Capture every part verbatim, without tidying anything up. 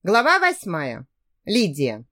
Глава восьмая. Лидия.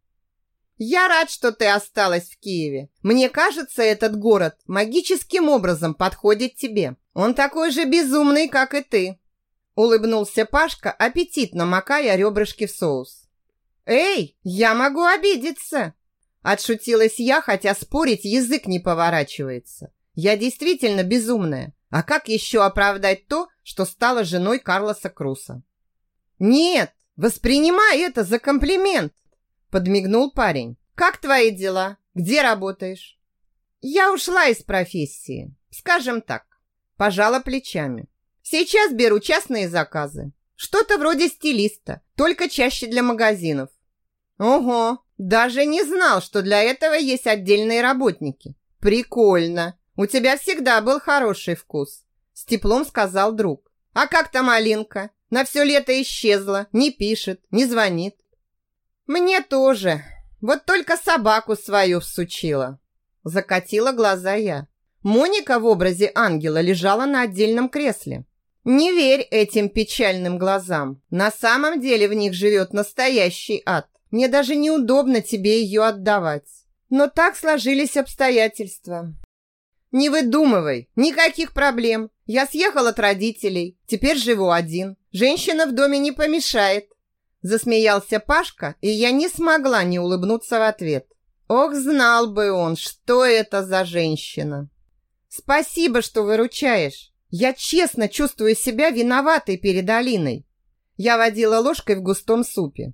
Я рад, что ты осталась в Киеве. Мне кажется, этот город магическим образом подходит тебе. Он такой же безумный, как и ты. Улыбнулся Пашка, аппетитно макая ребрышки в соус. Эй, я могу обидеться. Отшутилась я, хотя спорить язык не поворачивается. Я действительно безумная. А как еще оправдать то, что стала женой Карлоса Круса? Нет, воспринимай это за комплимент, подмигнул парень. Как твои дела? Где работаешь? Я ушла из профессии, скажем так. Пожала плечами. Сейчас беру частные заказы. Что-то вроде стилиста, только чаще для магазинов. Ого, даже не знал, что для этого есть отдельные работники. Прикольно. У тебя всегда был хороший вкус, с теплом сказал друг. А как там Алинка? На все лето исчезла, не пишет, не звонит. Мне тоже. Вот только собаку свою всучила. Закатила глаза я. Моника в образе ангела лежала на отдельном кресле. Не верь этим печальным глазам. На самом деле в них живет настоящий ад. Мне даже неудобно тебе ее отдавать. Но так сложились обстоятельства. Не выдумывай, никаких проблем. Я съехал от родителей, теперь живу один. Женщина в доме не помешает. Засмеялся Пашка, и я не смогла не улыбнуться в ответ. Ох, знал бы он, что это за женщина. Спасибо, что выручаешь. Я честно чувствую себя виноватой перед Алиной. Я водила ложкой в густом супе.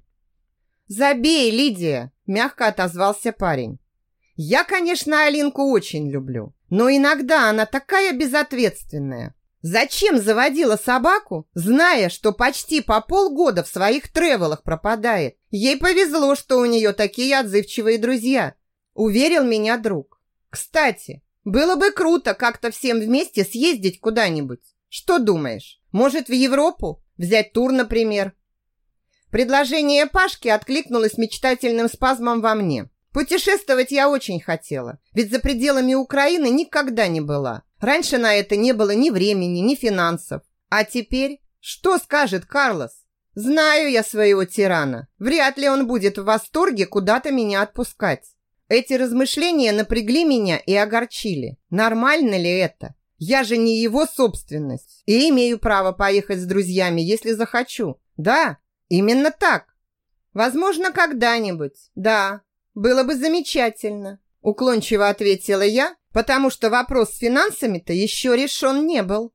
Забей, Лидия, мягко отозвался парень. Я, конечно, Алинку очень люблю, но иногда она такая безответственная. Зачем заводила собаку, зная, что почти по полгода в своих тревелах пропадает? Ей повезло, что у нее такие отзывчивые друзья, уверил меня друг. Кстати, было бы круто как-то всем вместе съездить куда-нибудь. Что думаешь? Может, в Европу? Взять тур, например? Предложение Пашки откликнулось мечтательным спазмом во мне. Путешествовать я очень хотела, ведь за пределами Украины никогда не была. Раньше на это не было ни времени, ни финансов. А теперь? Что скажет Карлос? Знаю я своего тирана. Вряд ли он будет в восторге куда-то меня отпускать. Эти размышления напрягли меня и огорчили. Нормально ли это? Я же не его собственность и имею право поехать с друзьями, если захочу. Да, именно так. Возможно, когда-нибудь. Да, было бы замечательно. Уклончиво ответила я, потому что вопрос с финансами-то еще решен не был.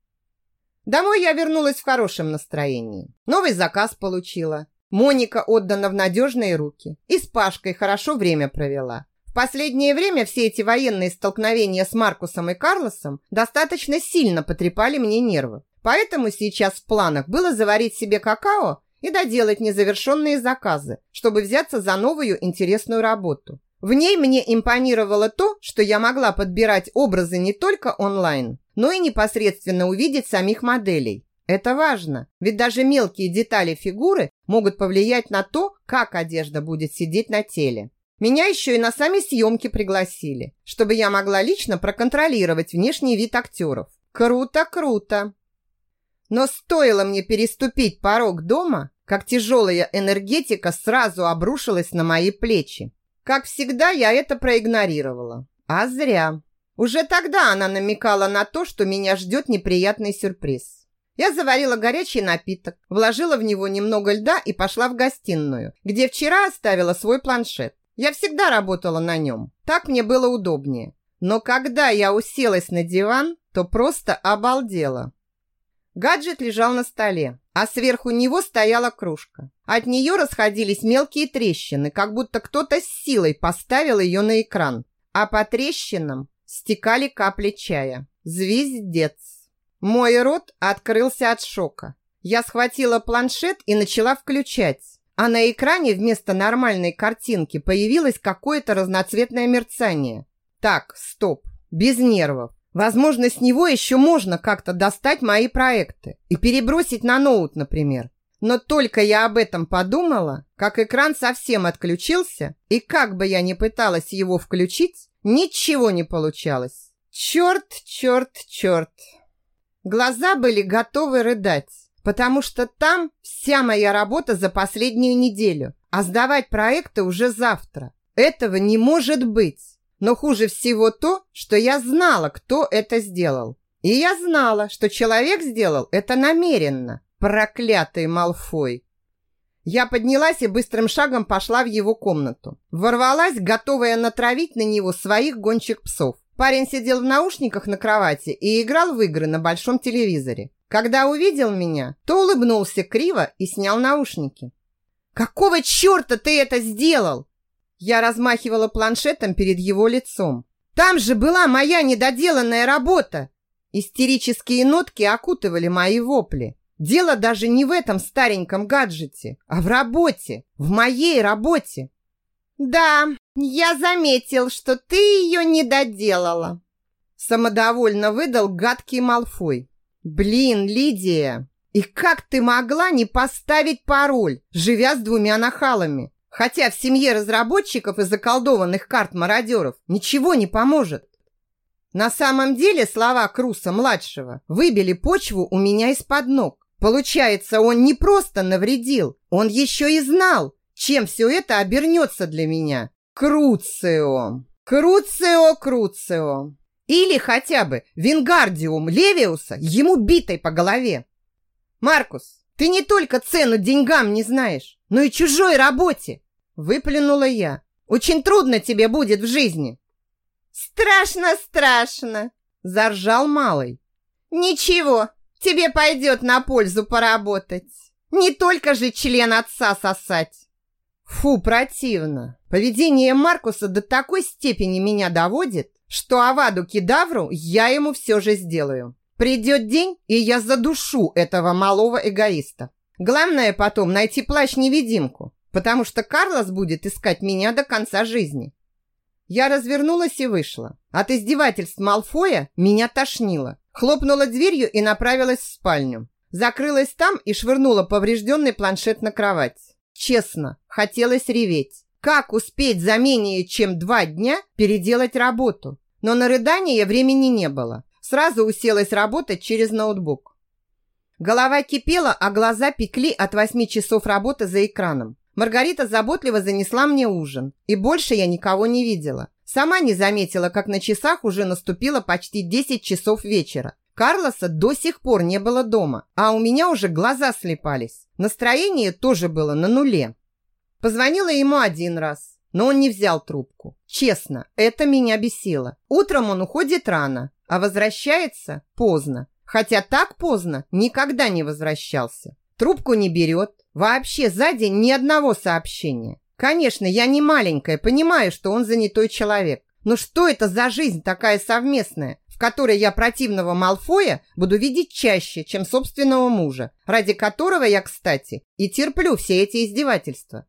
Домой я вернулась в хорошем настроении. Новый заказ получила. Моника отдана в надежные руки. И с Пашкой хорошо время провела. В последнее время все эти военные столкновения с Маркусом и Карлосом достаточно сильно потрепали мне нервы. Поэтому сейчас в планах было заварить себе какао и доделать незавершенные заказы, чтобы взяться за новую интересную работу. В ней мне импонировало то, что я могла подбирать образы не только онлайн, но и непосредственно увидеть самих моделей. Это важно, ведь даже мелкие детали фигуры могут повлиять на то, как одежда будет сидеть на теле. Меня еще и на сами съемки пригласили, чтобы я могла лично проконтролировать внешний вид актеров. Круто, круто! Но стоило мне переступить порог дома, как тяжелая энергетика сразу обрушилась на мои плечи. Как всегда, я это проигнорировала. А зря. Уже тогда она намекала на то, что меня ждет неприятный сюрприз. Я заварила горячий напиток, вложила в него немного льда и пошла в гостиную, где вчера оставила свой планшет. Я всегда работала на нем. Так мне было удобнее. Но когда я уселась на диван, то просто обалдела. Гаджет лежал на столе, а сверху него стояла кружка. От нее расходились мелкие трещины, как будто кто-то с силой поставил ее на экран. А по трещинам стекали капли чая. Звездец. Мой рот открылся от шока. Я схватила планшет и начала включать. А на экране вместо нормальной картинки появилось какое-то разноцветное мерцание. Так, стоп, без нервов. Возможно, с него еще можно как-то достать мои проекты и перебросить на ноут, например. Но только я об этом подумала, как экран совсем отключился, и как бы я ни пыталась его включить, ничего не получалось. Черт, черт, черт. Глаза были готовы рыдать. потому что там вся моя работа за последнюю неделю, а сдавать проекты уже завтра. Этого не может быть. Но хуже всего то, что я знала, кто это сделал. И я знала, что человек сделал это намеренно. Проклятый Малфой. Я поднялась и быстрым шагом пошла в его комнату. Ворвалась, готовая натравить на него своих гончих псов. Парень сидел в наушниках на кровати и играл в игры на большом телевизоре. Когда увидел меня, то улыбнулся криво и снял наушники. «Какого черта ты это сделал?» Я размахивала планшетом перед его лицом. «Там же была моя недоделанная работа!» Истерические нотки окутывали мои вопли. Дело даже не в этом стареньком гаджете, а в работе, в моей работе. «Да, я заметил, что ты ее не доделала», самодовольно выдал гадкий Малфой. «Блин, Лидия, и как ты могла не поставить пароль, живя с двумя нахалами? Хотя в семье разработчиков и заколдованных карт мародеров ничего не поможет». На самом деле слова Круса-младшего выбили почву у меня из-под ног. Получается, он не просто навредил, он еще и знал, чем все это обернется для меня. Круцио, Круцио, Круцио. Или хотя бы Вингардиум Левиуса ему битой по голове. «Маркус, ты не только цену деньгам не знаешь, но и чужой работе!» Выплюнула я. «Очень трудно тебе будет в жизни!» «Страшно, страшно!» Заржал малый. «Ничего, тебе пойдет на пользу поработать. Не только же член отца сосать!» Фу, противно. Поведение Маркуса до такой степени меня доводит, что Аваду Кедавру я ему все же сделаю. Придет день, и я задушу этого малого эгоиста. Главное потом найти плащ-невидимку, потому что Карлос будет искать меня до конца жизни. Я развернулась и вышла. От издевательств Малфоя меня тошнило. Хлопнула дверью и направилась в спальню. Закрылась там и швырнула поврежденный планшет на кровать. Честно, хотелось реветь. Как успеть за менее чем два дня переделать работу? Но на рыдание времени не было. Сразу уселась работать через ноутбук. Голова кипела, а глаза пекли от восьми часов работы за экраном. Маргарита заботливо занесла мне ужин, и больше я никого не видела. Сама не заметила, как на часах уже наступило почти десять часов вечера. Карлоса до сих пор не было дома, а у меня уже глаза слепались. Настроение тоже было на нуле. Позвонила ему один раз, но он не взял трубку. Честно, это меня бесило. Утром он уходит рано, а возвращается поздно. Хотя так поздно никогда не возвращался. Трубку не берет. Вообще за день ни одного сообщения. Конечно, я не маленькая, понимаю, что он занятой человек. Но что это за жизнь такая совместная, в которой я противного Малфоя буду видеть чаще, чем собственного мужа, ради которого я, кстати, и терплю все эти издевательства?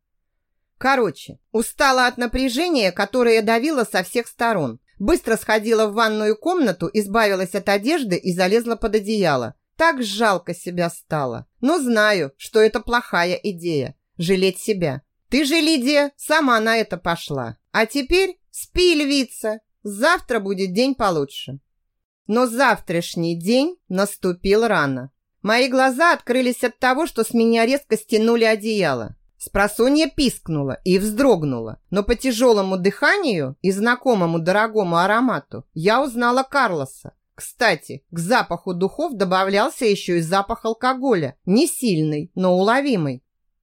Короче, устала от напряжения, которое давило со всех сторон. Быстро сходила в ванную комнату, избавилась от одежды и залезла под одеяло. Так жалко себя стало. Но знаю, что это плохая идея – жалеть себя. Ты же, Лидия, сама на это пошла. А теперь спи, львица. Завтра будет день получше. Но завтрашний день наступил рано. Мои глаза открылись от того, что с меня резко стянули одеяло. Спросонья пискнула и вздрогнула, но по тяжелому дыханию и знакомому дорогому аромату я узнала Карлоса. Кстати, к запаху духов добавлялся еще и запах алкоголя, не сильный, но уловимый.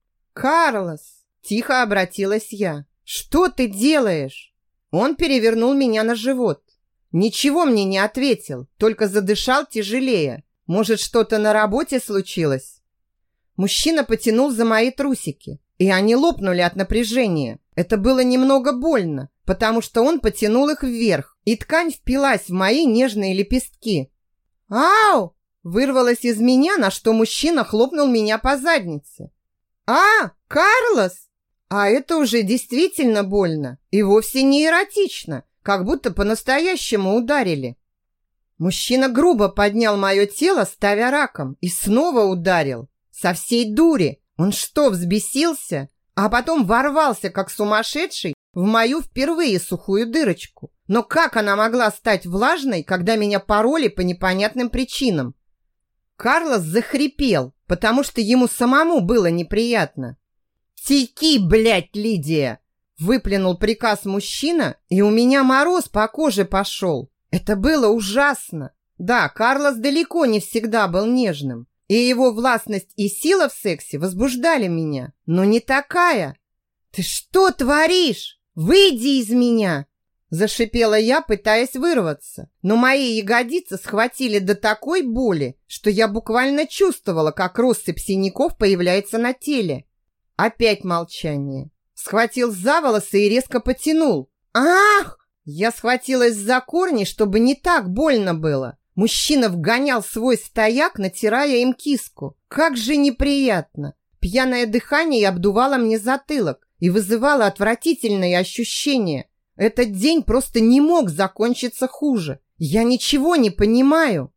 «Карлос!» – тихо обратилась я. «Что ты делаешь?» Он перевернул меня на живот. Ничего мне не ответил, только задышал тяжелее. Может, что-то на работе случилось? Мужчина потянул за мои трусики, и они лопнули от напряжения. Это было немного больно, потому что он потянул их вверх, и ткань впилась в мои нежные лепестки. «Ау!» – вырвалось из меня, на что мужчина хлопнул меня по заднице. «А, Карлос!» А это уже действительно больно и вовсе не эротично, как будто по-настоящему ударили. Мужчина грубо поднял мое тело, ставя раком, и снова ударил. Со всей дури. Он что, взбесился? А потом ворвался, как сумасшедший, в мою впервые сухую дырочку. Но как она могла стать влажной, когда меня пороли по непонятным причинам? Карлос захрипел, потому что ему самому было неприятно. «Теки, блядь, Лидия!» Выплюнул приказ мужчина, и у меня мороз по коже пошел. Это было ужасно. Да, Карлос далеко не всегда был нежным, и его властность и сила в сексе возбуждали меня, но не такая. «Ты что творишь? Выйди из меня!» Зашипела я, пытаясь вырваться, но мои ягодицы схватили до такой боли, что я буквально чувствовала, как россыпь синяков появляется на теле. Опять молчание. Схватил за волосы и резко потянул. «Ах!» Я схватилась за корни, чтобы не так больно было. Мужчина вгонял свой стояк, натирая им киску. Как же неприятно! Пьяное дыхание обдувало мне затылок и вызывало отвратительные ощущения. Этот день просто не мог закончиться хуже. Я ничего не понимаю.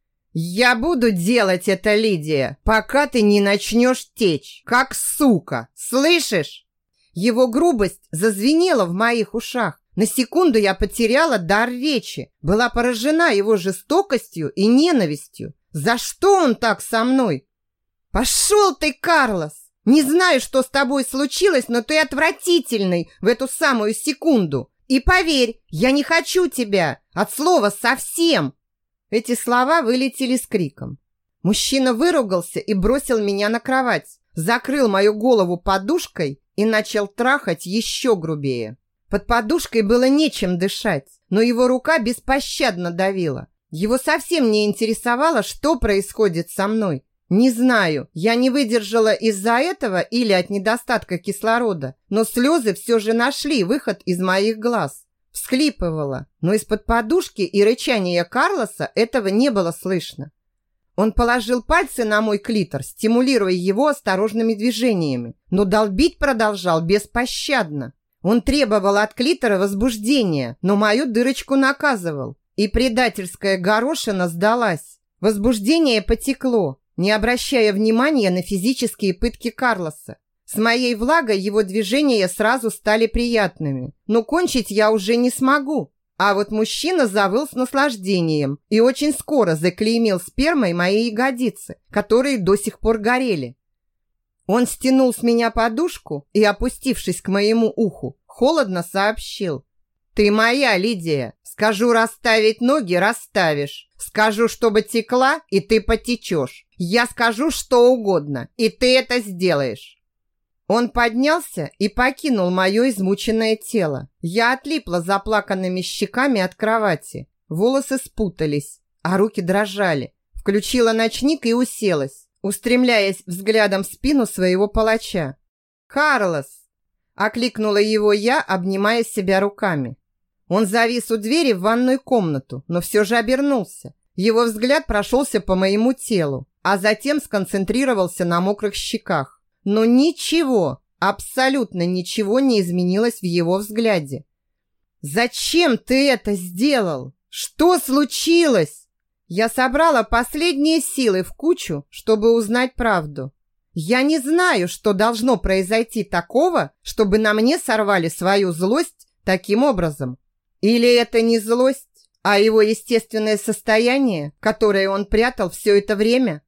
«Я буду делать это, Лидия, пока ты не начнешь течь, как сука, слышишь?» Его грубость зазвенела в моих ушах. На секунду я потеряла дар речи, была поражена его жестокостью и ненавистью. За что он так со мной? «Пошел ты, Карлос! Не знаю, что с тобой случилось, но ты отвратительный в эту самую секунду. И поверь, я не хочу тебя, от слова совсем!» Эти слова вылетели с криком. Мужчина выругался и бросил меня на кровать, закрыл мою голову подушкой и начал трахать еще грубее. Под подушкой было нечем дышать, но его рука беспощадно давила. Его совсем не интересовало, что происходит со мной. Не знаю, я не выдержала из-за этого или от недостатка кислорода, но слезы все же нашли выход из моих глаз. Всхлипывала, но из-под подушки и рычания Карлоса этого не было слышно. Он положил пальцы на мой клитор, стимулируя его осторожными движениями, но долбить продолжал беспощадно. Он требовал от клитора возбуждения, но мою дырочку наказывал, и предательская горошина сдалась. Возбуждение потекло, не обращая внимания на физические пытки Карлоса. С моей влагой его движения сразу стали приятными, но кончить я уже не смогу. А вот мужчина завыл с наслаждением и очень скоро заклеймил спермой мои ягодицы, которые до сих пор горели. Он стянул с меня подушку и, опустившись к моему уху, холодно сообщил: «Ты моя, Лидия. Скажу расставить ноги — расставишь. Скажу, чтобы текла, и ты потечешь. Я скажу что угодно, и ты это сделаешь». Он поднялся и покинул мое измученное тело. Я отлипла заплаканными щеками от кровати. Волосы спутались, а руки дрожали. Включила ночник и уселась, устремляясь взглядом в спину своего палача. «Карлос!» – окликнула его я, обнимая себя руками. Он завис у двери в ванную комнату, но все же обернулся. Его взгляд прошелся по моему телу, а затем сконцентрировался на мокрых щеках. Но ничего, абсолютно ничего не изменилось в его взгляде. «Зачем ты это сделал? Что случилось?» Я собрала последние силы в кучу, чтобы узнать правду. Я не знаю, что должно произойти такого, чтобы на мне сорвали свою злость таким образом. Или это не злость, а его естественное состояние, которое он прятал все это время?